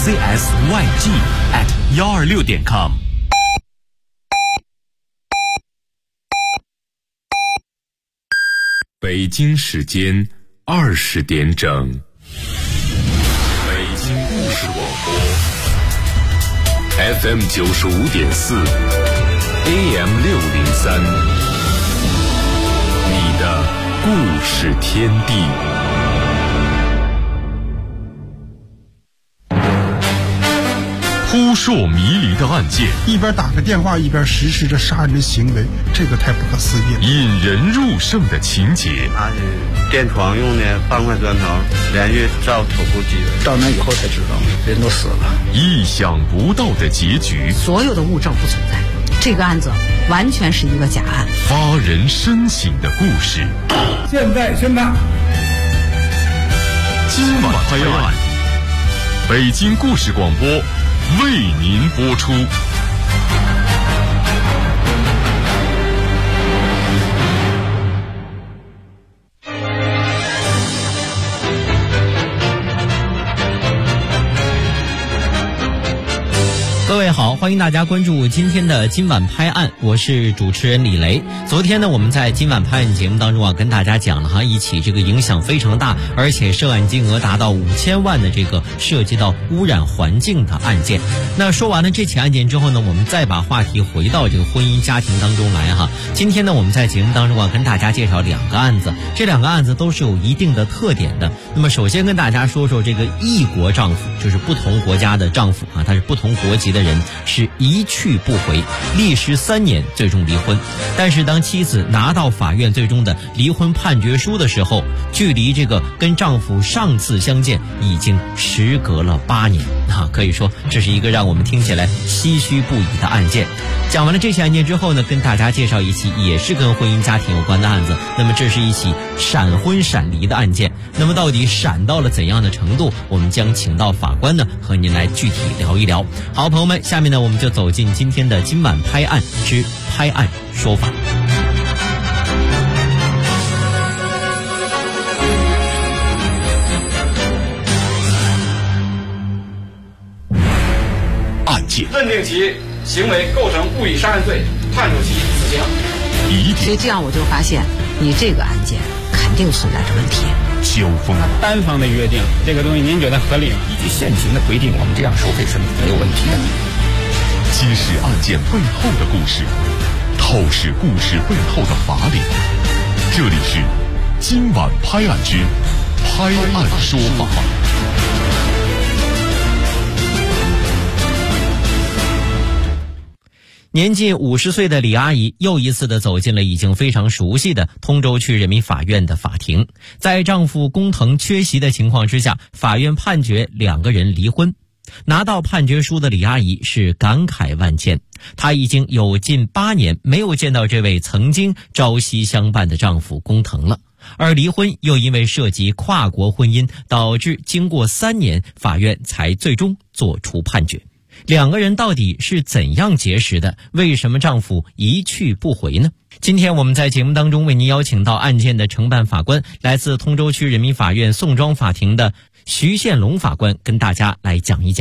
CSYG@126.com。北京时间20点整，北京故事广播 FM 95.4 AM 603，你的故事天地。扑朔迷离的案件， 一边打个电话一边实施着杀人的行为，这个太不可思议了。 引人入胜的情节， 他是电床用的半块砖头连续照头部击人， 到那以后才知道人都死了。 意想不到的结局， 所有的物证不存在，这个案子完全是一个假案。 发人深省的故事， 现在宣判， 今晚拍案，北京故事广播为您播出。 各位好，欢迎大家关注今天的今晚拍案，我是主持人李雷。昨天呢，我们在今晚拍案节目当中啊，跟大家讲了一起这个影响非常大，而且涉案金额达到5000万的这个涉及到污染环境的案件。那说完了这起案件之后呢，我们再把话题回到这个婚姻家庭当中来哈。今天呢，我们在节目当中啊，跟大家介绍2个案子，这2个案子都是有一定的特点的。那么首先跟大家说说这个异国丈夫，就是不同国家的丈夫啊，他是不同国籍的人，是一去不回，历时3年最终离婚。但是当妻子拿到法院最终的离婚判决书的时候，距离这个跟丈夫上次相见已经时隔了8年啊，可以说这是一个让我们听起来唏嘘不已的案件。讲完了这起案件之后呢，跟大家介绍一起也是跟婚姻家庭有关的案子。那么这是一起闪婚闪离的案件，那么到底闪到了怎样的程度，我们将请到法官呢和您来具体聊一聊。好，朋友们，下面呢我们就走进今天的今晚拍案之拍案说法。 案件认定其行为构成故意杀人罪，判处其死刑。 疑点， 所以这样我就发现，你这个案件肯定存在着问题。 交锋， 单方的约定这个东西，您觉得合理吗？ 依据现行的规定，我们这样收费是没有问题的。 揭示案件背后的故事，透视故事背后的法理。这里是今晚拍案之拍案说法。 年近50岁的李阿姨又一次的走进了已经非常熟悉的通州区人民法院的法庭。在丈夫工藤缺席的情况之下，法院判决2个人离婚。拿到判决书的李阿姨是感慨万千，她已经有近8年没有见到这位曾经朝夕相伴的丈夫工藤了。而离婚又因为涉及跨国婚姻，导致经过3年，法院才最终作出判决。2个人到底是怎样结识的？为什么丈夫一去不回呢？今天我们在节目当中为您邀请到案件的承办法官，来自通州区人民法院宋庄法庭的徐宪龙法官，跟大家来讲一讲。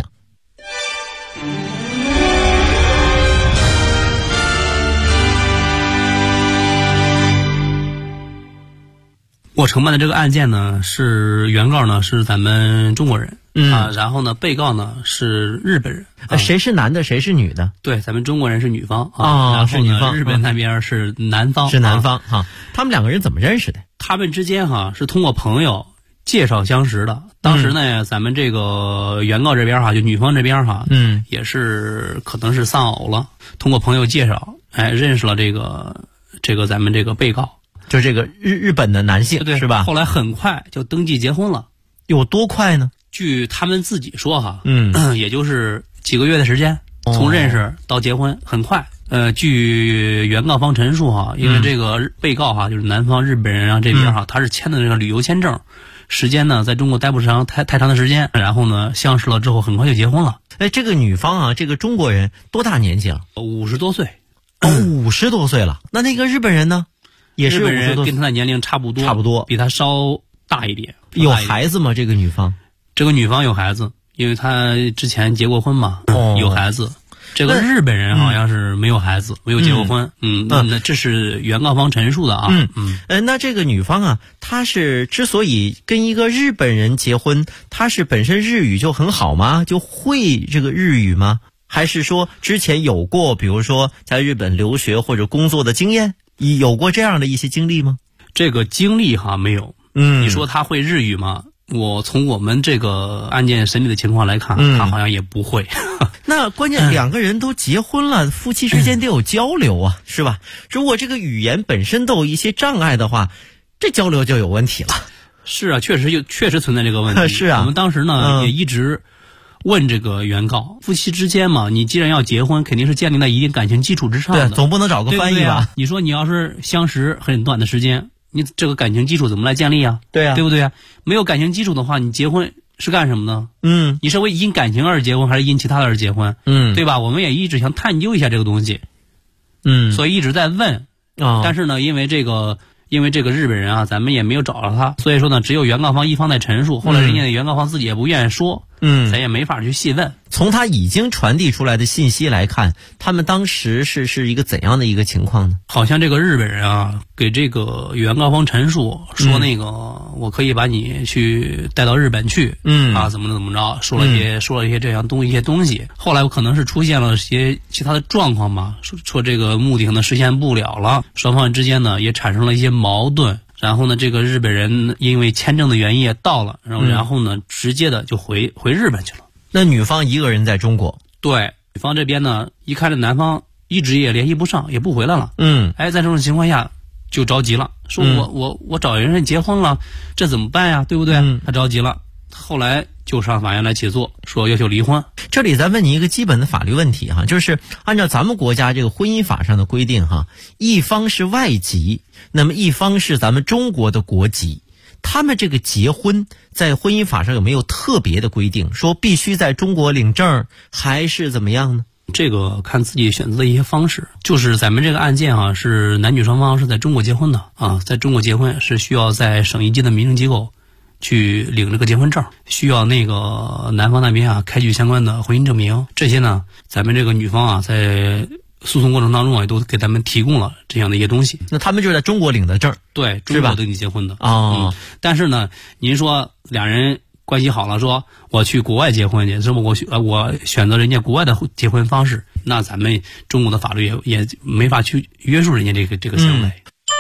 我承办的这个案件呢，是原告呢是咱们中国人，然后呢被告呢是日本人。 谁是男的，谁是女的？ 对，咱们中国人是女方是女方， 日本那边是男方， 是男方哈。他们2个人怎么认识的？ 他们之间是通过朋友介绍相识的。当时呢，咱们这个原告这边就女方这边也是可能是丧偶了，通过朋友介绍，认识了这个咱们这个被告。 就这个日本的男性， 对， 是吧？ 后来很快就登记结婚了。 有多快呢？ 据他们自己说也就是几个月的时间，从认识到结婚很快。据原告方陈述因为这个被告就是男方日本人这边他是签的这个旅游签证，时间呢在中国待不长太长的时间，然后呢相识了之后很快就结婚了。 这个女方这个中国人多大年纪了 ？50多岁。 50多岁了。那个日本人呢？也是日本人跟他的年龄差不多，比他稍大一点。 有孩子吗？这个女方？ 这个女方有孩子， 因为他之前结过婚嘛，有孩子。这个日本人好像是没有孩子，没有结过婚。那这是原告方陈述的啊。 那这个女方啊，她是之所以跟一个日本人结婚，她是本身日语就很好吗？就会这个日语吗？还是说之前有过，比如说在日本留学或者工作的经验，有过这样的一些经历吗？ 这个经历没有。你说她会日语吗？我从我们这个案件审理的情况来看，他好像也不会。 那关键两个人都结婚了，夫妻之间得有交流啊，是吧？如果这个语言本身都有一些障碍的话，这交流就有问题了。 是啊，确实存在这个问题。 是啊， 我们当时呢也一直问这个原告，夫妻之间嘛，你既然要结婚，肯定是建立在一定感情基础之上的。 对，总不能找个翻译吧？ 你说你要是相识很短的时间，你这个感情基础怎么来建立啊？ 对啊， 对不对啊？没有感情基础的话，你结婚是干什么呢？你是为因感情而结婚，还是因其他的而结婚？对吧？我们也一直想探究一下这个东西。所以一直在问。但是呢，因为这个日本人啊，咱们也没有找到他，所以说呢，只有原告方一方在陈述，后来人家原告方自己也不愿意说。咱也没法去细问。 从他已经传递出来的信息来看，他们当时是一个怎样的一个情况呢？ 好像这个日本人啊，给这个原告方陈述说，那个我可以把你去带到日本去，怎么着，说了一些这样一些东西。后来可能是出现了一些其他的状况嘛，说这个目的可能实现不了了，双方之间呢也产生了一些矛盾。然后呢，这个日本人因为签证的原因也到了，然后呢，直接的就回日本去了。 那女方一个人在中国？ 对，女方这边呢，一看这男方一直也联系不上，也不回来了。在这种情况下就着急了，说我找人结婚了，这怎么办呀？对不对？他着急了，后来就上法院来起诉，说要求离婚。 这里再问你一个基本的法律问题哈，就是按照咱们国家这个婚姻法上的规定哈，一方是外籍，那么一方是咱们中国的国籍，他们这个结婚在婚姻法上有没有特别的规定，说必须在中国领证还是怎么样呢？ 这个看自己选择的一些方式。就是咱们这个案件啊，是男女双方是在中国结婚的啊，在中国结婚是需要在省一级的民政机构去领这个结婚证，需要那个男方那边啊开具相关的婚姻证明。这些呢，咱们这个女方啊在诉讼过程当中啊也都给咱们提供了这样的一些东西。 那他们就是在中国领的证？ 对，中国登记结婚的但是呢，您说两人关系好了，说我去国外结婚去，是不我选择人家国外的结婚方式，那咱们中国的法律也没法去约束人家这个行为。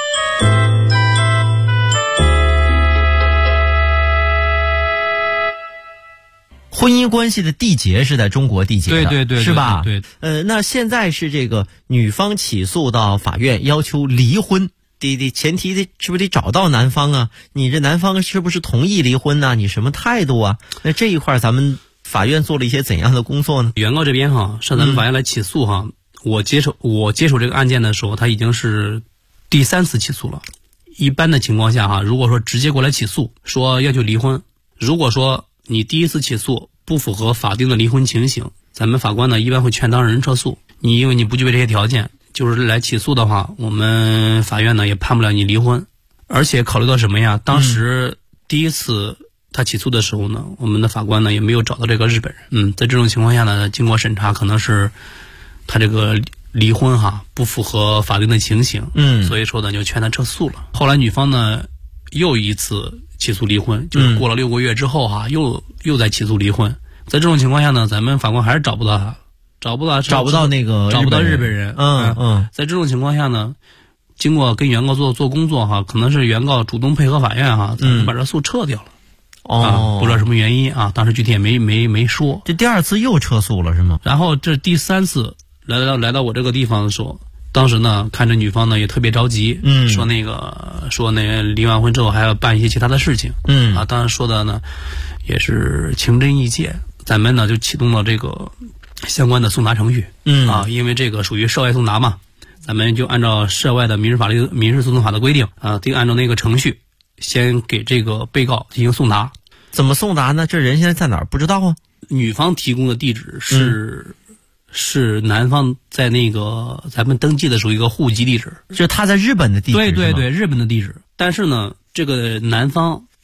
婚姻关系的缔结是在中国缔结的， 对， 是吧？ 对。 那现在是这个女方起诉到法院要求离婚，前提是不是得找到男方啊？你这男方是不是同意离婚呢？你什么态度啊？那这一块咱们法院做了一些怎样的工作呢？ 原告这边上咱们法院来起诉我接手这个案件的时候，他已经是第3次起诉了。一般的情况下如果说直接过来起诉说要求离婚，如果说你第一次起诉不符合法定的离婚情形，咱们法官呢一般会劝当事人撤诉。因为你不具备这些条件，就是来起诉的话，我们法院呢也判不了你离婚。而且考虑到什么呀？当时第一次他起诉的时候呢，我们的法官呢也没有找到这个日本人。在这种情况下呢，经过审查，可能是他这个离婚不符合法定的情形，所以说呢就劝他撤诉了。后来女方呢又一次起诉离婚，就是过了6个月之后又在起诉离婚。在这种情况下呢，咱们法官还是找不到他，找不到日本人。在这种情况下呢，经过跟原告做工作可能是原告主动配合法院咱们把这诉撤掉了。不知道什么原因当时具体也没说。 这第2次又撤诉了是吗？ 然后这第3次来到我这个地方的时候，当时呢看着女方呢也特别着急，说离完婚之后还要办一些其他的事情，当时说的呢也是情真意切。咱们呢就启动了这个相关的送达程序，因为这个属于涉外送达嘛，咱们就按照涉外的民事诉讼法的规定按照那个程序，先给这个被告进行送达。 怎么送达呢？这人现在在哪儿不知道啊？ 女方提供的地址是男方在那个咱们登记的属于一个户籍地址， 就是他在日本的地址。 对，日本的地址。但是呢，这个男方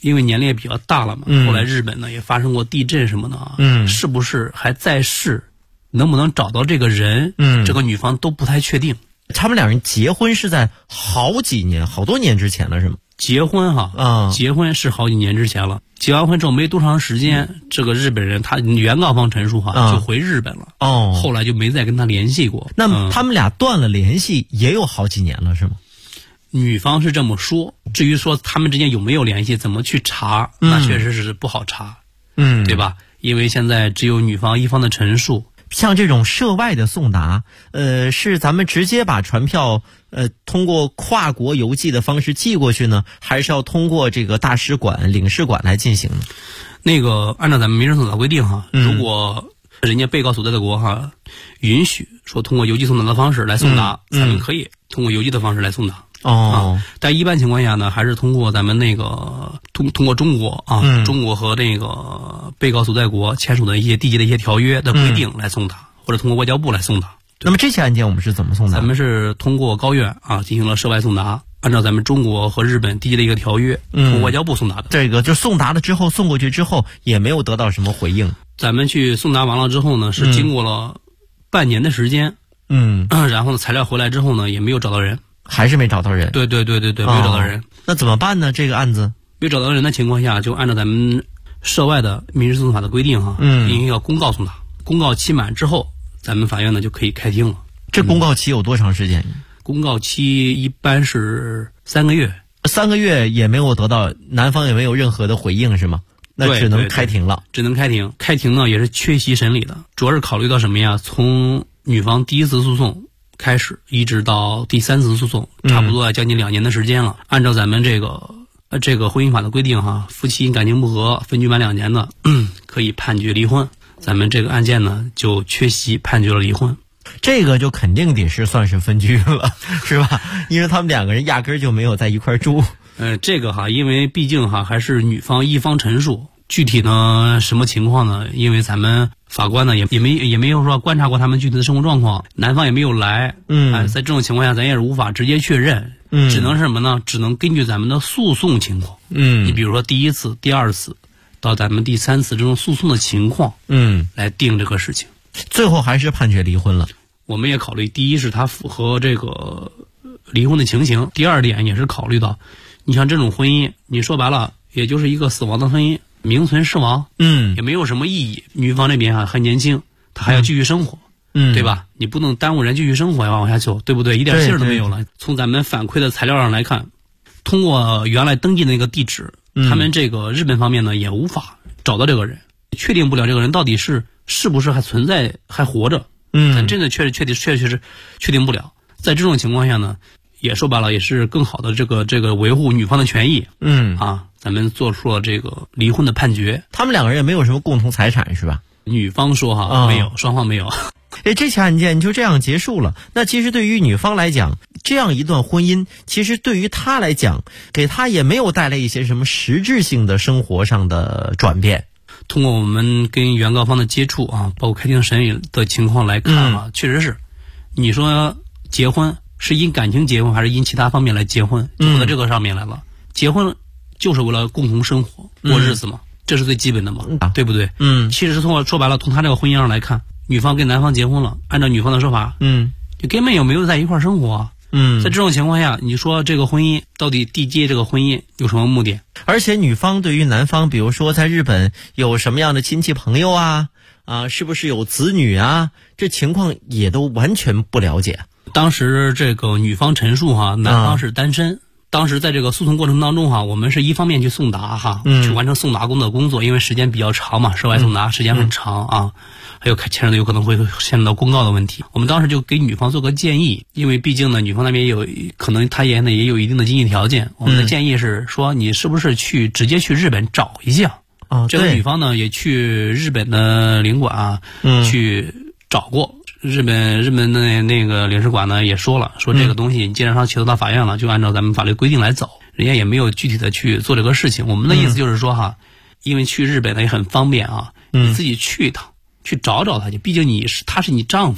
因为年龄也比较大了嘛，后来日本呢也发生过地震什么的啊，是不是还在世，能不能找到这个人，这个女方都不太确定。 他们两人结婚是在好多年之前了，是吗？ 结婚结婚是好几年之前了。结完婚之后没多长时间，这个日本人他原告方陈述就回日本了。后来就没再跟他联系过。 那么他们俩断了联系也有好几年了，是吗？ 女方是这么说，至于说他们之间有没有联系，怎么去查，那确实是不好查，对吧？因为现在只有女方一方的陈述。 像这种涉外的送达，是咱们直接把传票通过跨国邮寄的方式寄过去呢，还是要通过这个大使馆、领事馆来进行呢？ 那个按照咱们民事送达规定如果人家被告所在的国允许说通过邮寄送达的方式来送达，咱们可以通过邮寄的方式来送达。但一般情况下呢，还是通过咱们那个通过中国中国和那个被告所在国签署的一些缔结的一些条约的规定来送达，或者通过外交部来送达。 那么这些案件我们是怎么送达？ 咱们是通过高院进行了涉外送达，按照咱们中国和日本缔结的一个条约，通过外交部送达的。 这个就送达了之后，送过去之后也没有得到什么回应。 咱们去送达完了之后呢，是经过了半年的时间，然后呢材料回来之后呢，也没有找到人。 还是没找到人。 对，没有找到人。 那怎么办呢？这个案子没找到人的情况下，就按照咱们涉外的民事诉讼法的规定进行一个公告送达。公告期满之后，咱们法院呢就可以开庭了。 这公告期有多长时间？ 公告期一般是3个月。 3个月也没有得到，男方也没有任何的回应，是吗？那只能开庭了。 只能开庭。开庭呢也是缺席审理的，主要是考虑到什么呀？从女方第一次诉讼开始一直到第3次诉讼，差不多将近2年的时间了。按照咱们这个婚姻法的规定夫妻感情不和分居满2年的，可以判决离婚。咱们这个案件呢就缺席判决了离婚。 这个就肯定得是算是分居了，是吧？因为他们2个人压根儿就没有在一块住。 这个因为毕竟还是女方一方陈述。具体呢什么情况呢？因为咱们法官呢也没有说观察过他们具体的生活状况，男方也没有来，在这种情况下咱也是无法直接确认，只能是什么呢？只能根据咱们的诉讼情况，你比如说第1次、第2次到咱们第3次这种诉讼的情况，来定这个事情。 最后还是判决离婚了。 我们也考虑，第一是他符合这个离婚的情形，第2点也是考虑到，你像这种婚姻，你说白了也就是一个死亡的婚姻。名存实亡，也没有什么意义。女方这边还年轻，她还要继续生活，对吧？你不能耽误人继续生活，要往下走，对不对？一点信儿都没有了。从咱们反馈的材料上来看，通过原来登记的那个地址，他们这个日本方面呢也无法找到这个人，确定不了这个人到底是不是还存在还活着。咱真的确实确定不了。在这种情况下呢，也说白了也是更好的这个维护女方的权益。咱们做出了这个离婚的判决。 他们2个人也没有什么共同财产，是吧？ 女方说没有，双方没有。 这起案件就这样结束了。那其实对于女方来讲，这样一段婚姻，其实对于她来讲，给她也没有带来一些什么实质性的生活上的转变。 通过我们跟原告方的接触包括开庭审理的情况来看确实是，你说结婚是因感情结婚还是因其他方面来结婚，就到这个上面来了。结婚就是为了共同生活过日子嘛，这是最基本的嘛，对不对？其实说白了，从他这个婚姻上来看，女方跟男方结婚了，按照女方的说法，就根本有没有在一块生活在这种情况下，你说这个婚姻到底缔结这个婚姻有什么目的？ 而且女方对于男方，比如说在日本有什么样的亲戚朋友是不是有子女这情况也都完全不了解。 当时这个女方陈述男方是单身。当时在这个诉讼过程当中我们是一方面去送达去完成送达工作，因为时间比较长嘛，涉外送达时间很长还有牵扯到有可能会牵扯到公告的问题。我们当时就给女方做个建议，因为毕竟呢女方那边有可能她也有一定的经济条件，我们的建议是说你是不是直接去日本找一下这个女方呢也去日本的领馆去找过。日本的那个领事馆呢也说了，说这个东西你既然起诉到法院了，就按照咱们法律规定来走，人家也没有具体的去做这个事情。我们的意思就是说因为去日本呢也很方便你自己去一趟，去找他去，毕竟他是你丈夫，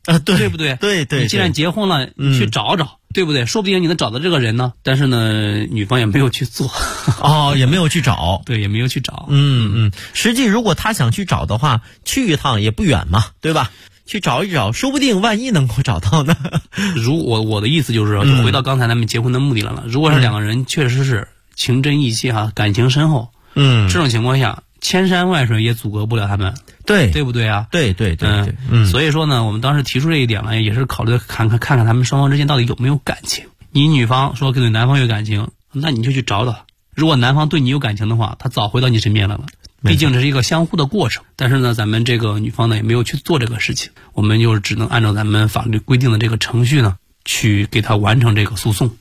对不对？ 对， 你既然结婚了，你去找找，对不对？说不定你能找到这个人呢。但是呢，女方也没有去做， 也没有去找， 对，也没有去找。 实际如果他想去找的话，去一趟也不远嘛，对吧？去找一找，说不定万一能够找到呢。 我的意思就是说，就回到刚才咱们结婚的目的了。如果是两个人确实是情真意切感情深厚，这种情况下，千山万水也阻隔不了他们，对不对啊？ 对， 所以说呢，我们当时提出这一点了，也是考虑看看他们双方之间到底有没有感情。你女方说对男方有感情，那你就去找找。如果男方对你有感情的话，他早回到你身边来了。毕竟这是一个相互的过程，但是呢，咱们这个女方呢也没有去做这个事情，我们就只能按照咱们法律规定的这个程序呢，去给他完成这个诉讼。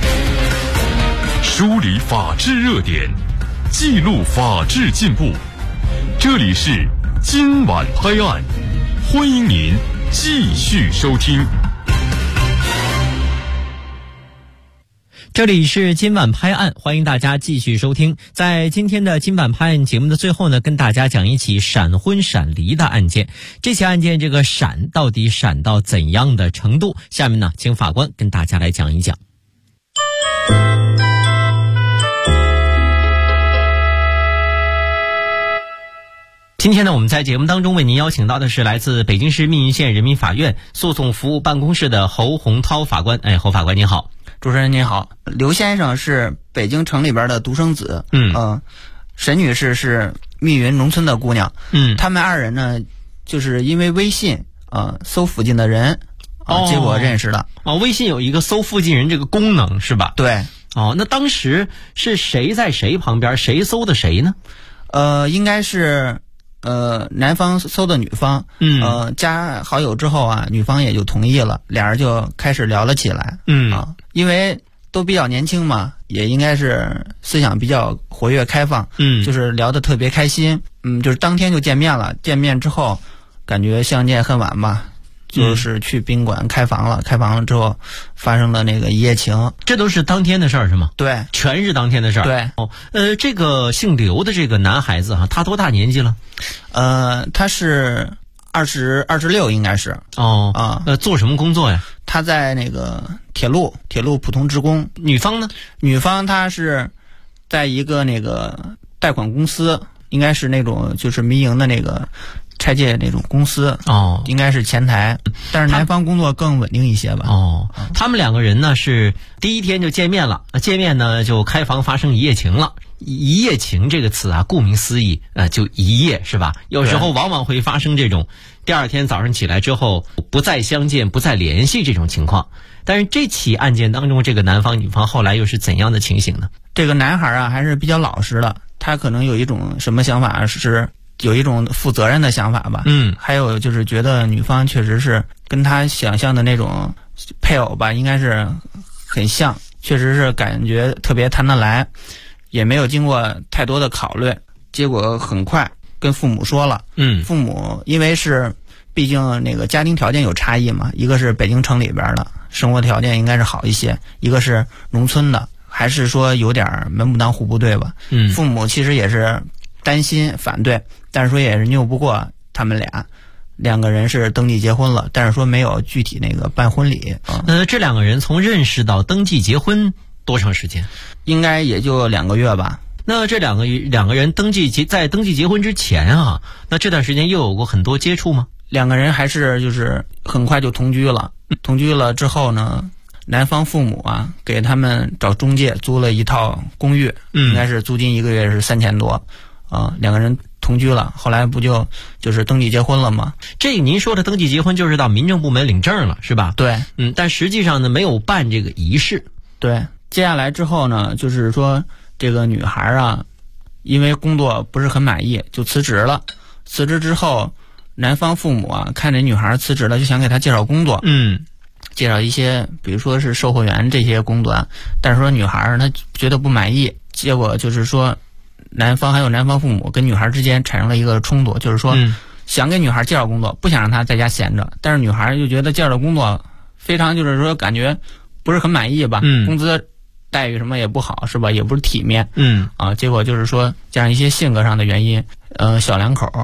梳理法治热点，记录法治进步，这里是今晚拍案，欢迎您继续收听。 这里是今晚拍案，欢迎大家继续收听。在今天的今晚拍案节目的最后呢，跟大家讲一起闪婚闪离的案件。这起案件这个闪到底闪到怎样的程度？下面呢，请法官跟大家来讲一讲。今天呢，我们在节目当中为您邀请到的是来自北京市密云县人民法院诉讼服务办公室的侯洪涛法官。侯法官您好。 主持人您好。刘先生是北京城里边的独生子，沈女士是密云农村的姑娘，他们二人呢，就是因为微信搜附近的人，结果认识了。 微信有一个搜附近人这个功能是吧？ 对。 那当时是谁在谁旁边，谁搜的谁呢？ 应该是男方搜的女方，加好友之后啊，女方也就同意了，俩人就开始聊了起来。因为都比较年轻嘛，也应该是思想比较活跃开放，就是聊得特别开心。就是当天就见面了，见面之后感觉相见恨晚吧，就是去宾馆开房了，开房了之后发生了那个一夜情。 这都是当天的事儿是吗？ 对， 全是当天的事儿。 对。 这个姓刘的这个男孩子他多大年纪了？ 他是26应该是。 做什么工作呀？ 他在那个铁路普通职工。 女方呢？ 女方她是在一个那个贷款公司，应该是那种就是民营的那个拆借那种公司，应该是前台，但是男方工作更稳定一些吧。 他们两个人呢是第一天就见面了，见面呢就开房发生一夜情了。一夜情这个词啊，顾名思义，就一夜是吧？有时候往往会发生这种第二天早上起来之后不再相见、不再联系这种情况。但是这起案件当中，这个男方女方后来又是怎样的情形呢？ 这个男孩啊还是比较老实的，他可能有一种什么想法，是有一种负责任的想法吧。还有就是觉得女方确实是跟他想象的那种配偶吧，应该是很像，确实是感觉特别谈得来，也没有经过太多的考虑，结果很快跟父母说了。父母因为是毕竟那个家庭条件有差异嘛，一个是北京城里边的生活条件应该是好一些，一个是农村的，还是说有点门不当户不对吧。父母其实也是担心反对，但是说也是拗不过他们两个人是登记结婚了，但是说没有具体那个办婚礼。 这两个人从认识到登记结婚多长时间？ 应该也就2个月吧。 那这两个人在登记结婚之前那这段时间又有过很多接触吗？ 两个人还是就是很快就同居了。同居了之后呢，男方父母给他们找中介租了一套公寓，应该是租金1个月是3000多。两个人同居了，后来不就是登记结婚了吗？ 这您说的登记结婚就是到民政部门领证了是吧？ 对。 但实际上呢没有办这个仪式。 对。接下来之后呢，就是说这个女孩因为工作不是很满意就辞职了。辞职之后，男方父母看着女孩辞职了，就想给她介绍工作。介绍一些比如说是售货员这些工作，但是说女孩她觉得不满意，结果就是说男方还有男方父母跟女孩之间产生了一个冲突，就是说想给女孩介绍工作，不想让她在家闲着，但是女孩就觉得介绍的工作非常就是说感觉不是很满意吧，工资待遇什么也不好是吧，也不是体面。结果就是说加上一些性格上的原因，小两口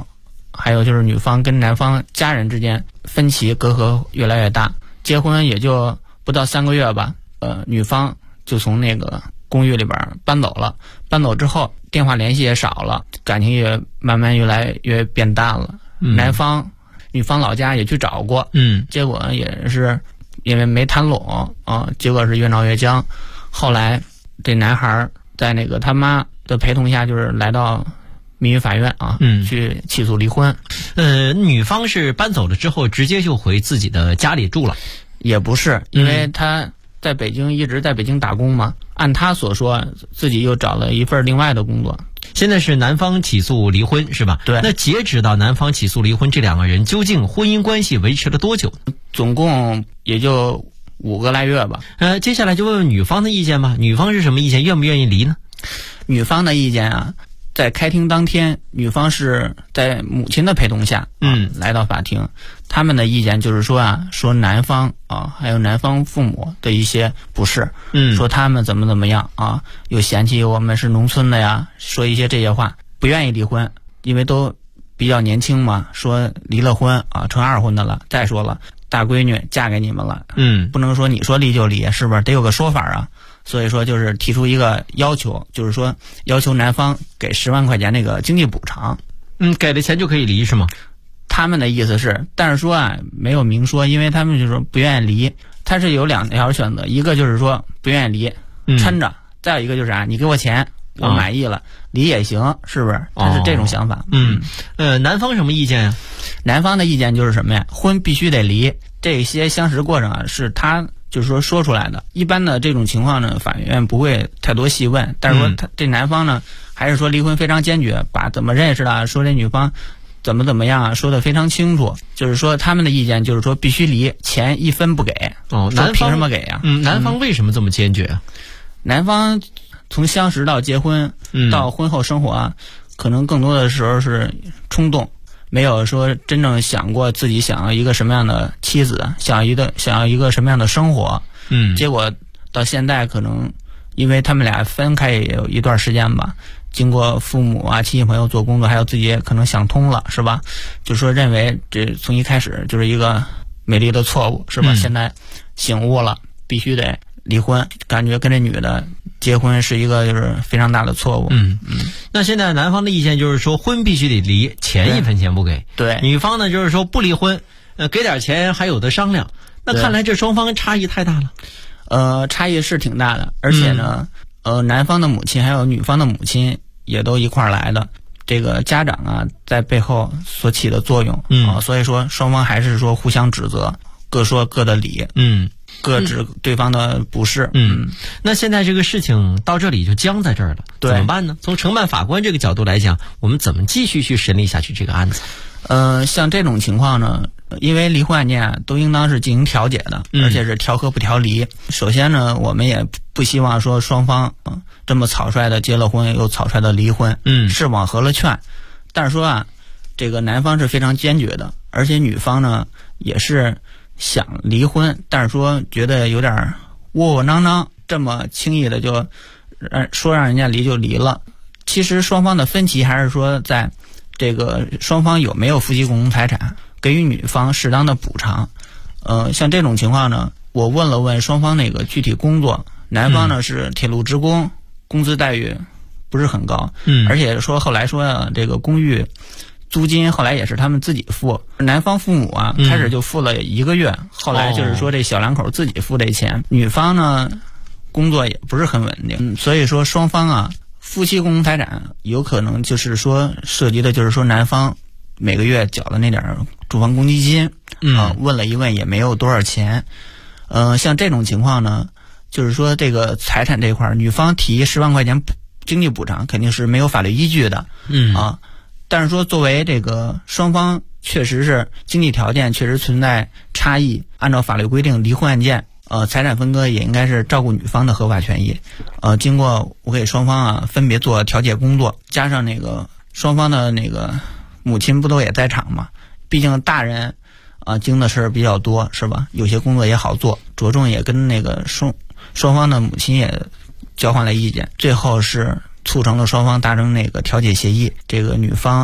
还有就是女方跟男方家人之间分歧隔阂越来越大。结婚也就不到3个月吧，女方就从那个公寓里边搬走了。搬走之后，电话联系也少了，感情也慢慢越来越变淡了。女方老家也去找过，结果也是因为没谈拢结果是越闹越僵。后来这男孩在那个他妈的陪同下，就是来到民事法院去起诉离婚。 女方是搬走了之后直接就回自己的家里住了？ 也不是，因为他在北京一直在北京打工嘛，按他所说自己又找了一份另外的工作。 现在是男方起诉离婚是吧？ 对。 那截止到男方起诉离婚，这2个人究竟婚姻关系维持了多久？ 总共也就5个来月吧。 接下来就问问女方的意见吧。女方是什么意见？愿不愿意离呢？ 女方的意见啊，在开庭当天，女方是在母亲的陪同下来到法庭。他们的意见就是说说男方还有男方父母的一些不是，说他们怎么样又嫌弃我们是农村的呀，说一些这些话，不愿意离婚，因为都比较年轻嘛，说离了婚成2婚的了。再说了，大闺女嫁给你们了，不能说你说离就离，是不是得有个说法啊？所以说就是提出一个要求，就是说要求男方给10万块钱那个经济补偿。 给了钱就可以离是吗？ 他们的意思是，但是说没有明说，因为他们就说不愿意离。他是有2条选择，一个就是说不愿意离，抻着；再有一个就是你给我钱，我满意了，离也行，是不是？他是这种想法。 男方什么意见呀？ 男方的意见就是什么呀？婚必须得离，这些相识过程是他就是说出来的。一般的这种情况呢，法院不会太多细问，但是说他这男方呢，还是说离婚非常坚决，把怎么认识的，说这女方怎么样说的非常清楚。就是说他们的意见就是说必须离，钱1分不给。男方凭什么给呀？ 男方为什么这么坚决？ 男方从相识到结婚到婚后生活可能更多的时候是冲动，没有说真正想过自己想要一个什么样的妻子，想要一个什么样的生活。结果到现在可能因为他们俩分开也有一段时间吧，经过父母亲戚朋友做工作，还有自己也可能想通了，是吧？就说认为这从一开始就是一个美丽的错误，是吧？现在醒悟了，必须得离婚，感觉跟这女的结婚是一个就是非常大的错误。 那现在男方的意见就是说婚必须得离，钱1分钱不给。 对。 女方呢就是说不离婚，给点钱还有的商量。那看来这双方差异太大了。差异是挺大的，而且呢，男方的母亲还有女方的母亲也都一块儿来的。这个家长在背后所起的作用所以说双方还是说互相指责，各说各的理。各指对方的不是。 那现在这个事情到这里就僵在这儿了，怎么办呢？从承办法官这个角度来讲，我们怎么继续去审理下去这个案子？ 像这种情况呢，因为离婚案件都应当是进行调解的，而且是调和不调离。首先呢，我们也不希望说双方这么草率的结了婚又草率的离婚，是往合了劝。但是说这个男方是非常坚决的，而且女方呢也是想离婚，但是说觉得有点窝窝囊囊，这么轻易的就说让人家离就离了。其实双方的分歧还是说在这个双方有没有夫妻共同财产，给予女方适当的补偿。像这种情况呢，我问了问双方那个具体工作，男方呢是铁路职工，工资待遇不是很高，而且说后来说这个公寓租金后来也是他们自己付，男方父母开始就付了1个月，后来就是说这小两口自己付这钱。女方呢工作也不是很稳定，所以说双方夫妻共同财产有可能就是说涉及的就是说男方每个月缴的那点住房公积金问了一问也没有多少钱。像这种情况呢，就是说这个财产这块女方提10万块钱经济补偿肯定是没有法律依据的。但是说作为这个双方确实是经济条件确实存在差异，按照法律规定离婚案件财产分割也应该是照顾女方的合法权益。经过我给双方分别做调解工作，加上那个双方的那个母亲不都也在场嘛，毕竟大人经的事儿比较多，是吧？有些工作也好做，着重也跟那个双方的母亲也交换了意见，最后是促成了双方达成那个调解协议。这个女方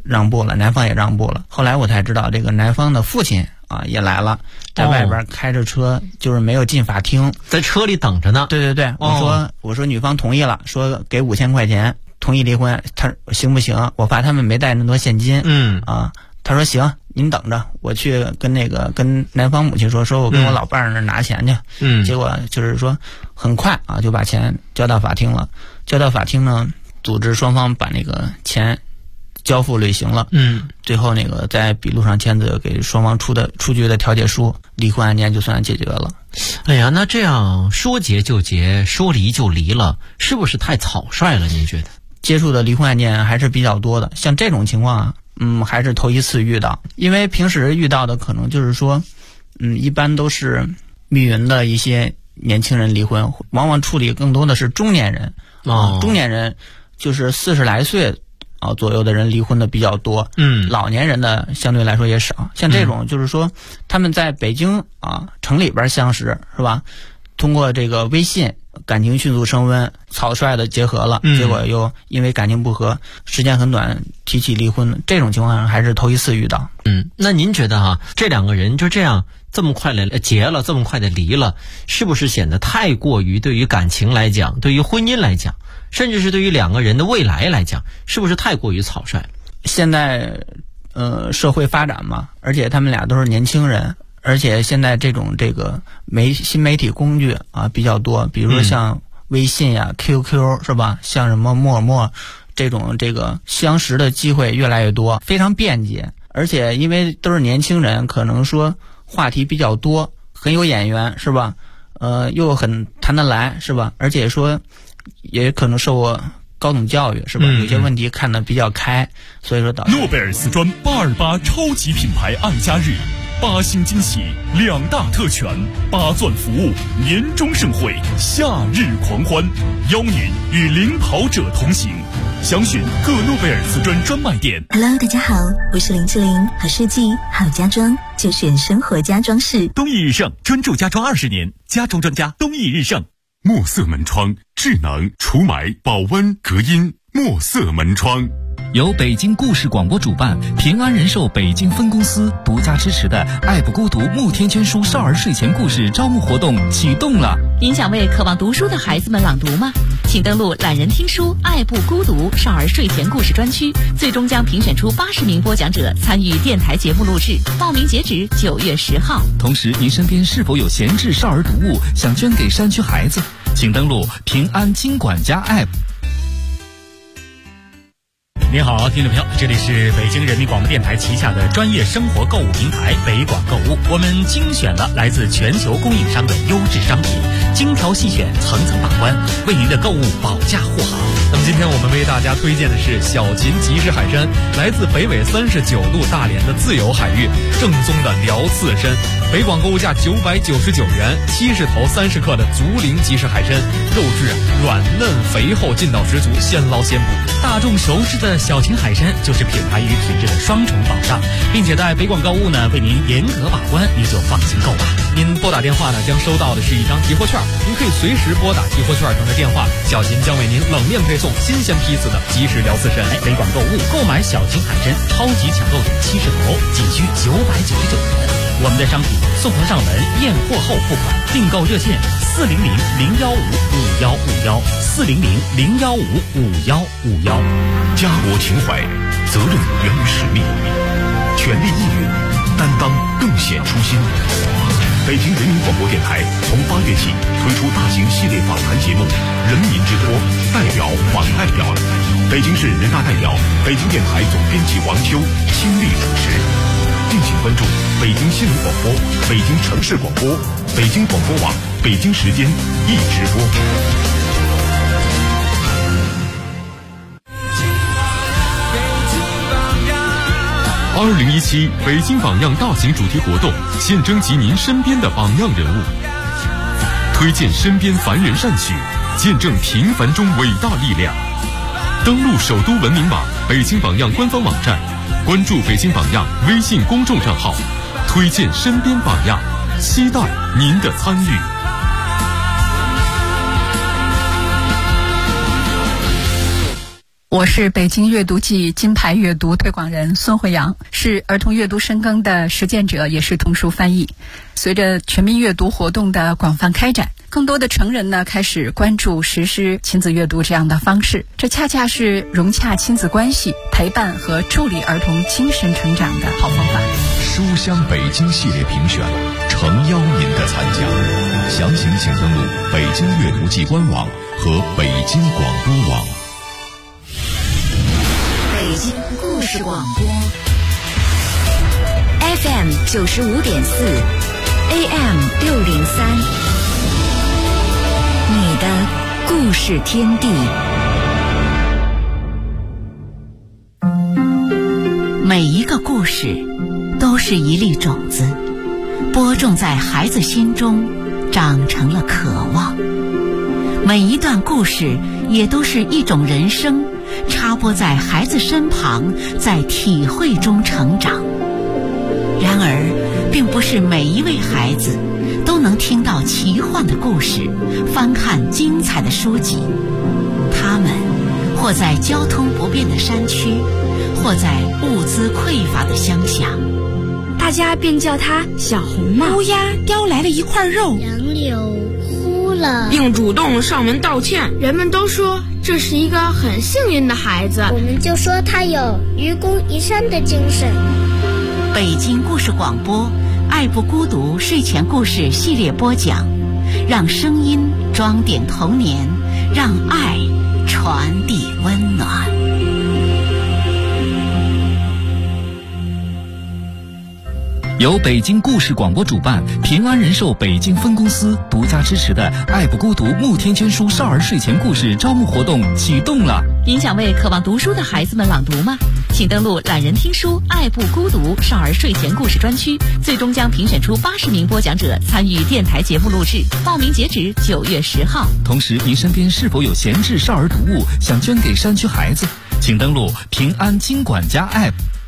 让步了，男方也让步了。后来我才知道，这个男方的父亲啊也来了，在外边开着车，就是没有进法庭， 在车里等着呢。 对对对，我说女方同意了，说给5000块钱，同意离婚，他行不行？我怕他们没带那么多现金。他说行，您等着，我去跟男方母亲说我跟我老伴儿那拿钱去。结果就是说很快啊就把钱交到法庭了。交到法庭呢，组织双方把那个钱交付履行了。最后那个在笔录上签字，给双方出具的调解书，离婚案件就算解决了。 哎呀，那这样说结就结，说离就离了，是不是太草率了？您觉得？ 接触的离婚案件还是比较多的，像这种情况啊。还是头一次遇到，因为平时遇到的可能就是说，一般都是密云的一些年轻人离婚，往往处理更多的是中年人中年人就是40来岁左右的人离婚的比较多，老年人的相对来说也少。像这种就是说，他们在北京城里边相识是吧？通过这个微信。感情迅速升温，草率的结合了，结果又因为感情不和，时间很短提起离婚，这种情况还是头一次遇到。 那您觉得这两个人就这样这么快的结了，这么快的离了，是不是显得太过于对于感情来讲，对于婚姻来讲，甚至是对于两个人的未来来讲，是不是太过于草率了？ 现在社会发展嘛，而且他们俩都是年轻人。而且现在这个新媒体工具比较多，比如说像微信呀、QQ 是吧？像什么陌陌这个相识的机会越来越多，非常便捷。而且因为都是年轻人，可能说话题比较多，很有眼缘是吧？又很谈得来是吧？而且说也可能受过高等教育是吧？有些问题看得比较开，所以说导致诺贝尔丝砖828超级品牌爱家日。8星惊喜，2大特权，8钻服务，年终盛会，夏日狂欢，邀您与领跑者同行。详询各诺贝尔丝砖专卖店。 Hello， 大家好，我是林志玲，好设计好家装就选生活家装饰。 东义日盛，专注家装20年，家装专家东义日盛。墨色门窗，智能除霾、保温、隔音，墨色门窗。 由北京故事广播主办，平安人寿北京分公司独家支持的爱不孤独慕天娟书少儿睡前故事招募活动启动了。 您想为渴望读书的孩子们朗读吗？请登录懒人听书爱不孤独少儿睡前故事专区，最终将评选出80名播讲者参与电台节目录制，报名截止9月10号。 同时，您身边是否有闲置少儿读物想捐给山区孩子？请登录平安金管家 App。 您好，听众朋友，这里是北京人民广播电台旗下的专业生活购物平台北广购物。我们精选了来自全球供应商的优质商品，精挑细选，层层把关，为您的购物保驾护航。 那么今天我们为大家推荐的是小秦集市海参，来自北纬39度大连的自由海域，正宗的辽刺参。北广购物价999元，70头30克的竹林集市海参，肉质软嫩肥厚，劲道十足，现捞现捕。 大众熟知的小秦海参就是品牌与品质的双重保障，并且在北广购物呢为您严格把关，您就放心购吧。 您拨打电话呢将收到的是一张集货券，您可以随时拨打集货券上的电话，小秦将为您冷链配送新鲜批次的即食辽刺参。 北广购物购买小秦海参超级抢购点70头，仅需999元。我们的商品送货上门，验货后付款，订购热线400-015-5151，400-015-5151。 家国情怀，责任源于使命，全力应援，担当更显初心。北京人民广播电台从8月起推出大型系列访谈节目《人民之托》，代表访代表，北京市人大代表、北京电台总编辑王秋亲力主持。敬请关注北京新闻广播、北京城市广播、北京广播网、北京时间一直播。2017北京榜样大型主题活动，现征集您身边的榜样人物，推荐身边凡人善举，见证平凡中伟大力量。登录首都文明网、北京榜样官方网站，关注北京榜样微信公众账号，推荐身边榜样，期待您的参与。 我是北京阅读季金牌阅读推广人孙慧阳，是儿童阅读深耕的实践者，也是童书翻译。随着全民阅读活动的广泛开展，更多的成人呢开始关注实施亲子阅读这样的方式，这恰恰是融洽亲子关系、陪伴和助力儿童精神成长的好方法。 书香北京系列评选诚邀您的参加，详情请登录北京阅读季官网和北京广播网。 北京故事广播 FM 95.4 AM 603，你的故事天地。 每一个故事都是一粒种子，播种在孩子心中，长成了渴望。每一段故事也都是一种人生，插播在孩子身旁，在体会中成长。然而，并不是每一位孩子都能听到奇幻的故事，翻看精彩的书籍。他们或在交通不便的山区，或在物资匮乏的乡下， 大家便叫他小红帽。 乌鸦叼来了一块肉， 杨柳哭了， 并主动上门道歉。 人们都说这是一个很幸运的孩子， 我们就说他有愚公移山的精神。 北京故事广播爱不孤独睡前故事系列播讲，让声音装点童年，让爱传递温暖。 由北京故事广播主办，平安人寿北京分公司独家支持的爱不孤独慕天娟书少儿睡前故事招募活动启动了。 您想为渴望读书的孩子们朗读吗？请登录懒人听书爱不孤独少儿睡前故事专区，最终将评选出80名播讲者参与电台节目录制，报名截止9月10号。 同时，您身边是否有闲置少儿读物想捐给山区孩子？请登录平安金管家 App。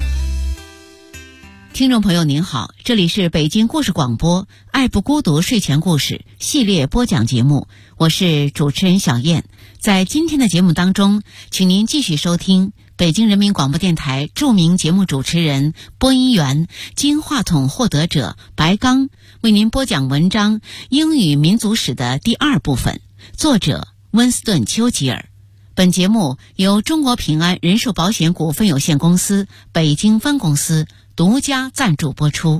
听众朋友您好，这里是北京故事广播爱不孤独睡前故事系列播讲节目，我是主持人小燕。在今天的节目当中，请您继续收听北京人民广播电台著名节目主持人、播音员、金话筒获得者白刚为您播讲文章《英语民族史》的第2部分，作者温斯顿·丘吉尔。本节目由中国平安人寿保险股份有限公司北京分公司独家赞助播出。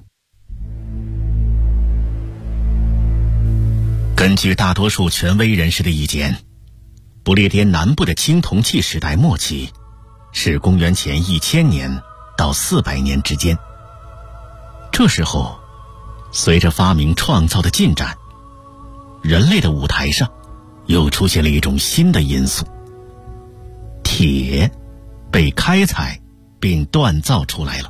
根据大多数权威人士的意见，不列颠南部的青铜器时代末期是公元前1000年到400年之间。这时候，随着发明创造的进展，人类的舞台上又出现了一种新的因素，铁被开采并锻造出来了。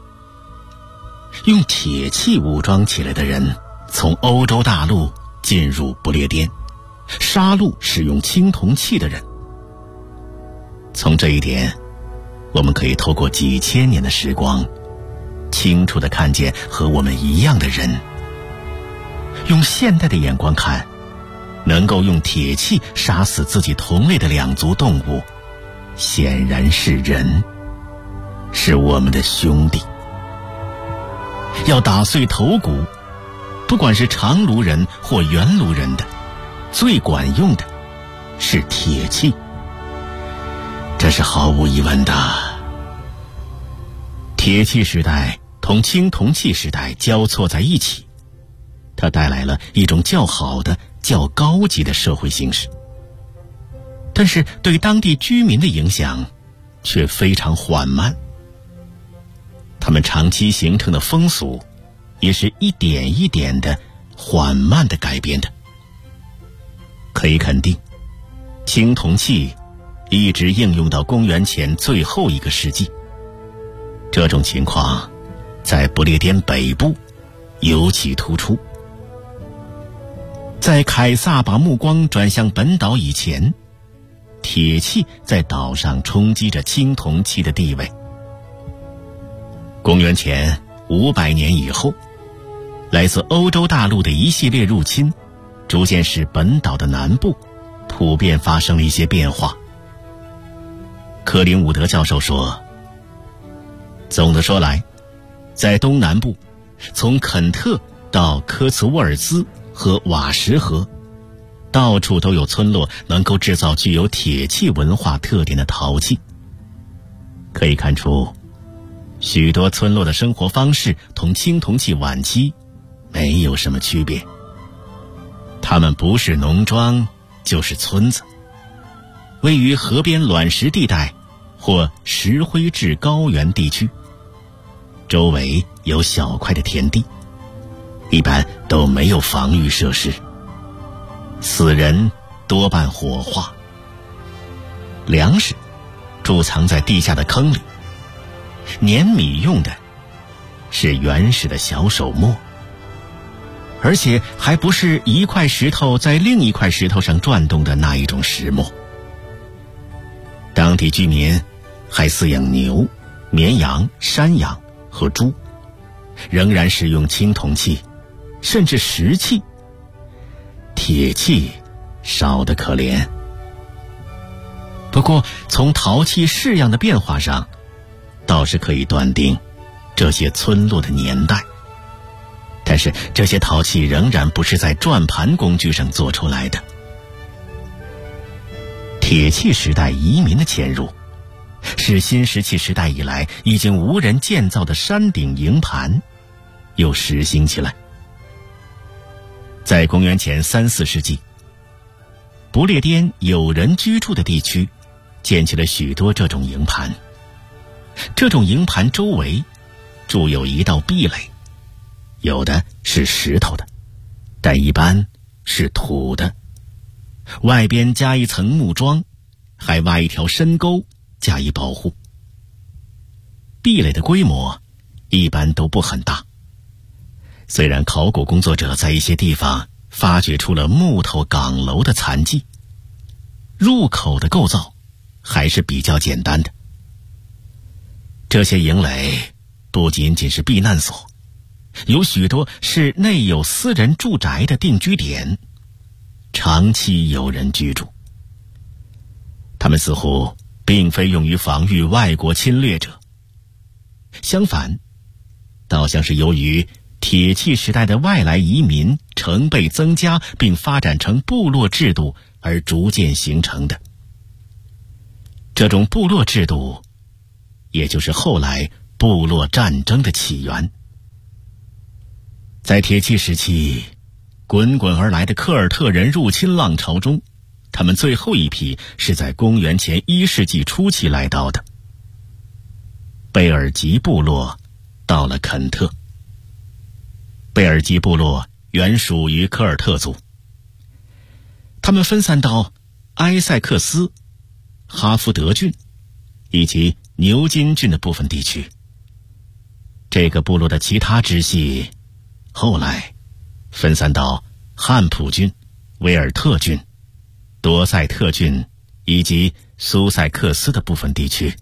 用铁器武装起来的人从欧洲大陆进入不列颠，杀戮使用青铜器的人。从这一点，我们可以透过几千年的时光，清楚地看见和我们一样的人。用现代的眼光看，能够用铁器杀死自己同类的两足动物，显然是人，是我们的兄弟。要打碎头骨，不管是长颅人或圆颅人的，最管用的是铁器，这是毫无疑问的。铁器时代同青铜器时代交错在一起，它带来了一种较好的、较高级的社会形式，但是对当地居民的影响却非常缓慢。他们长期形成的风俗也是一点一点的缓慢的改变的。可以肯定，青铜器一直应用到公元前最后1个世纪。这种情况在不列颠北部尤其突出。在凯撒把目光转向本岛以前，铁器在岛上冲击着青铜器的地位。公元前500年以后，来自欧洲大陆的一系列入侵逐渐使本岛的南部普遍发生了一些变化。 科林伍德教授说，总的说来，在东南部，从肯特到科茨沃尔兹和瓦什河，到处都有村落能够制造具有铁器文化特点的陶器。可以看出，许多村落的生活方式同青铜器晚期没有什么区别。它们不是农庄，就是村子，位于河边卵石地带或石灰质高原地区，周围有小块的田地，一般都没有防御设施，死人多半火化，粮食贮藏在地下的坑里，碾米用的是原始的小手磨，而且还不是一块石头在另一块石头上转动的那一种石磨。当地居民还饲养牛、绵羊、山羊和猪，仍然使用青铜器，甚至石器，铁器少得可怜。不过从陶器式样的变化上，倒是可以断定这些村落的年代，但是这些陶器仍然不是在转盘工具上做出来的。铁器时代移民的迁入，使新石器时代以来已经无人建造的山顶营盘又实行起来。在公元前3、4世纪，不列颠有人居住的地区建起了许多这种营盘。这种营盘周围筑有一道壁垒，有的是石头的，但一般是土的，外边加一层木桩，还挖一条深沟加以保护。壁垒的规模一般都不很大，虽然考古工作者在一些地方发掘出了木头岗楼的残迹，入口的构造还是比较简单的。这些营垒不仅仅是避难所，有许多是内有私人住宅的定居点，长期有人居住。他们似乎并非用于防御外国侵略者，相反，倒像是由于铁器时代的外来移民成倍增加并发展成部落制度而逐渐形成的。这种部落制度也就是后来部落战争的起源。在铁器时期，滚滚而来的科尔特人入侵浪潮中，他们最后一批是在公元前1世纪初期来到的。贝尔吉部落到了肯特。贝尔吉部落原属于科尔特族，他们分散到埃塞克斯、哈夫德郡以及牛津郡的部分地区。这个部落的其他支系后来分散到汉普郡、维尔特郡、多塞特郡以及苏塞克斯的部分地区。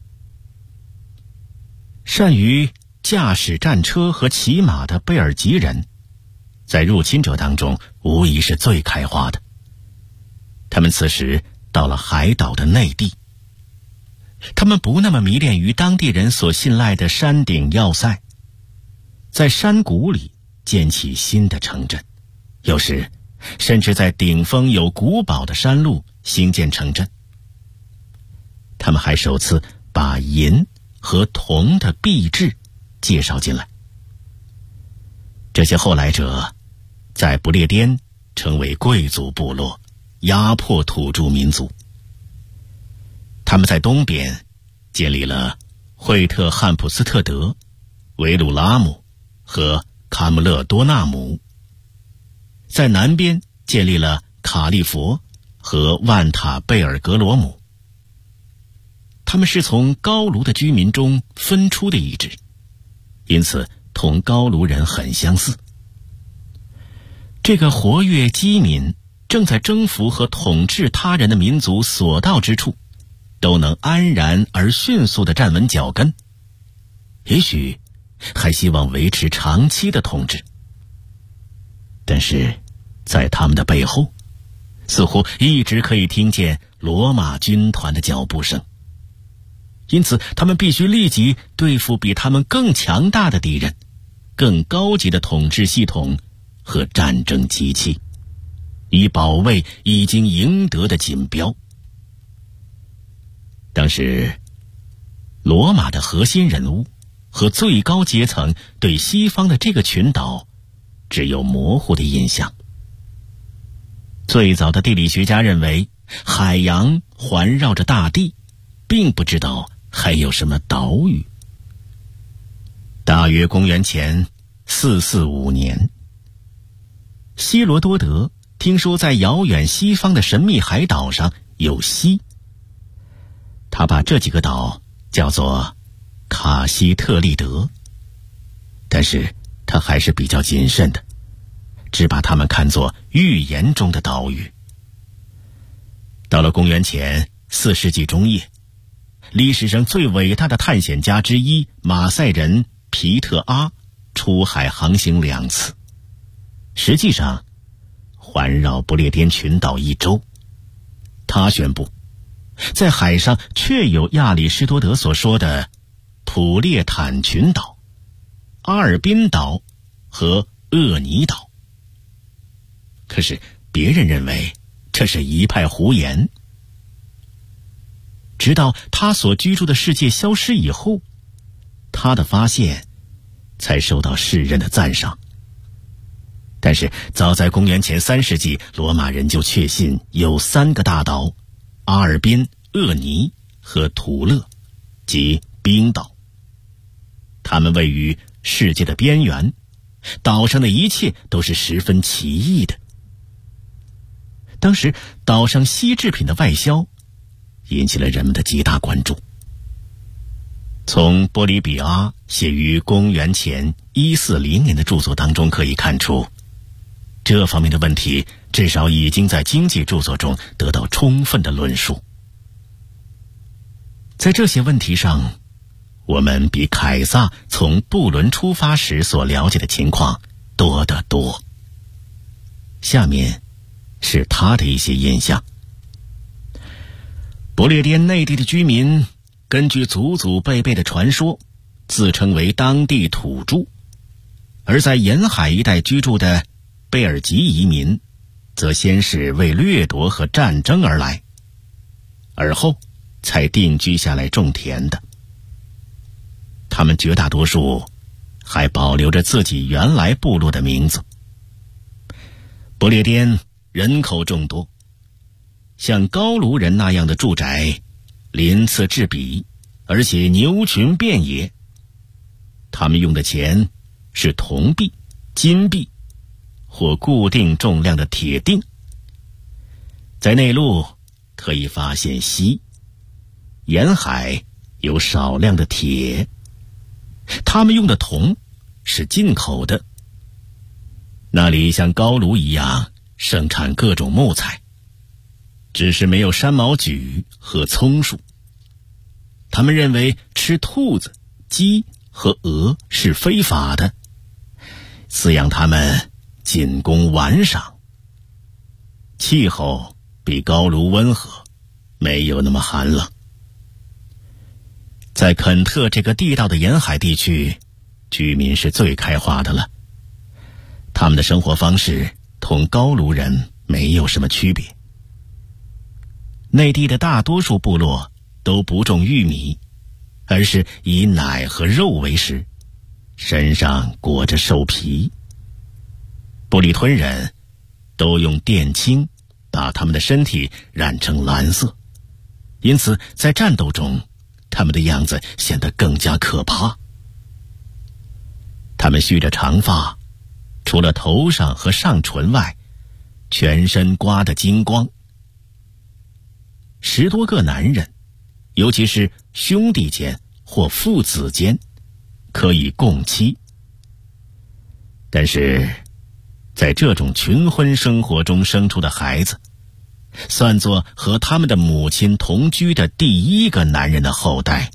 善于驾驶战车和骑马的贝尔吉人在入侵者当中无疑是最开花的。他们此时到了海岛的内地，他们不那么迷恋于当地人所信赖的山顶要塞，在山谷里建起新的城镇，有时甚至在顶峰有古堡的山路兴建城镇。他们还首次把银和铜的币制介绍进来。这些后来者在不列颠成为贵族部落，压迫土著民族。他们在东边建立了惠特汉普斯特德、维鲁拉姆和卡姆勒多纳姆，在南边建立了卡利佛和万塔贝尔格罗姆。他们是从高卢的居民中分出的一支，因此同高卢人很相似。这个活跃机敏、正在征服和统治他人的民族所到之处，都能安然而迅速地站稳脚跟，也许还希望维持长期的统治。但是在他们的背后，似乎一直可以听见罗马军团的脚步声。 因此他们必须立即对付比他们更强大的敌人，更高级的统治系统和战争机器，以保卫已经赢得的锦标。当时罗马的核心人物和最高阶层对西方的这个群岛只有模糊的印象。最早的地理学家认为海洋环绕着大地，并不知道还有什么岛屿。大约公元前445年，希罗多德听说在遥远西方的神秘海岛上有溪，他把这几个岛叫做卡西特利德，但是他还是比较谨慎的，只把它们看作预言中的岛屿。到了公元前4世纪中叶，历史上最伟大的探险家之一马赛人皮特阿出海航行2次，实际上环绕不列颠群岛1周。他宣布在海上确有亚里士多德所说的普列坦群岛、阿尔滨岛和厄尼岛。可是别人认为这是一派胡言。直到他所居住的世界消失以后，他的发现才受到世人的赞赏。但是早在公元前3世纪，罗马人就确信有3个大岛：阿尔滨、厄尼和图勒，即冰岛。它们位于世界的边缘，岛上的一切都是十分奇异的。当时岛上锡制品的外销引起了人们的极大关注。从波利比阿写于公元前140年的著作当中可以看出，这方面的问题至少已经在经济著作中得到充分的论述。在这些问题上，我们比凯撒从布伦出发时所了解的情况多得多。下面是他的一些印象。不列颠内地的居民根据祖祖辈辈的传说，自称为当地土著，而在沿海一带居住的贝尔吉移民，则先是为掠夺和战争而来，而后才定居下来种田的。他们绝大多数还保留着自己原来部落的名字。不列颠人口众多，像高卢人那样的住宅鳞次栉比，而且牛群遍野。他们用的钱是铜币、金币或固定重量的铁锭。在内陆可以发现锡，沿海有少量的铁。他们用的铜是进口的。那里像高卢一样生产各种木材，只是没有山毛榉和葱树。他们认为吃兔子、鸡和鹅是非法的，饲养它们仅供玩赏。气候比高卢温和，没有那么寒冷。在肯特这个地道的沿海地区，居民是最开化的了。他们的生活方式同高卢人没有什么区别。内地的大多数部落都不种玉米，而是以奶和肉为食，身上裹着兽皮。布里吞人都用靛青把他们的身体染成蓝色，因此在战斗中他们的样子显得更加可怕。他们蓄着长发，除了头上和上唇外，全身刮得精光。10多个男人，尤其是兄弟间或父子间，可以共妻。但是在这种群婚生活中生出的孩子，算作和他们的母亲同居的第一个男人的后代。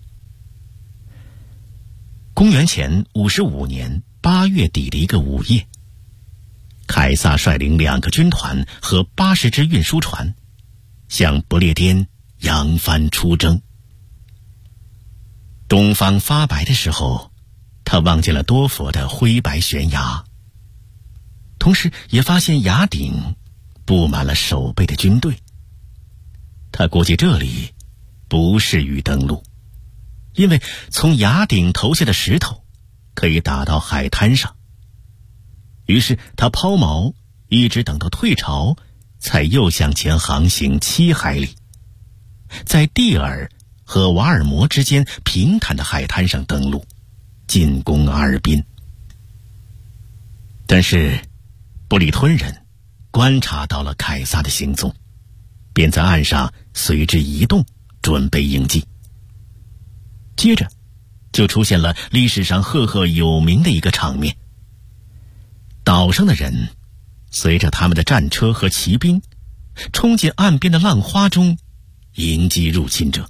公元前55年8月底的一个午夜，凯撒率领2个军团和80只运输船向不列颠扬帆出征。 东方发白的时候，他望见了多佛的灰白悬崖，同时也发现崖顶布满了守备的军队。他估计这里不适于登陆，因为从崖顶投下的石头可以打到海滩上。于是他抛锚，一直等到退潮，才又向前航行7海里，在蒂尔和瓦尔摩之间平坦的海滩上登陆，进攻阿尔滨。但是布里吞人观察到了凯撒的行踪，便在岸上随之移动，准备应击。接着就出现了历史上赫赫有名的一个场面，岛上的人随着他们的战车和骑兵冲进岸边的浪花中，迎击入侵者。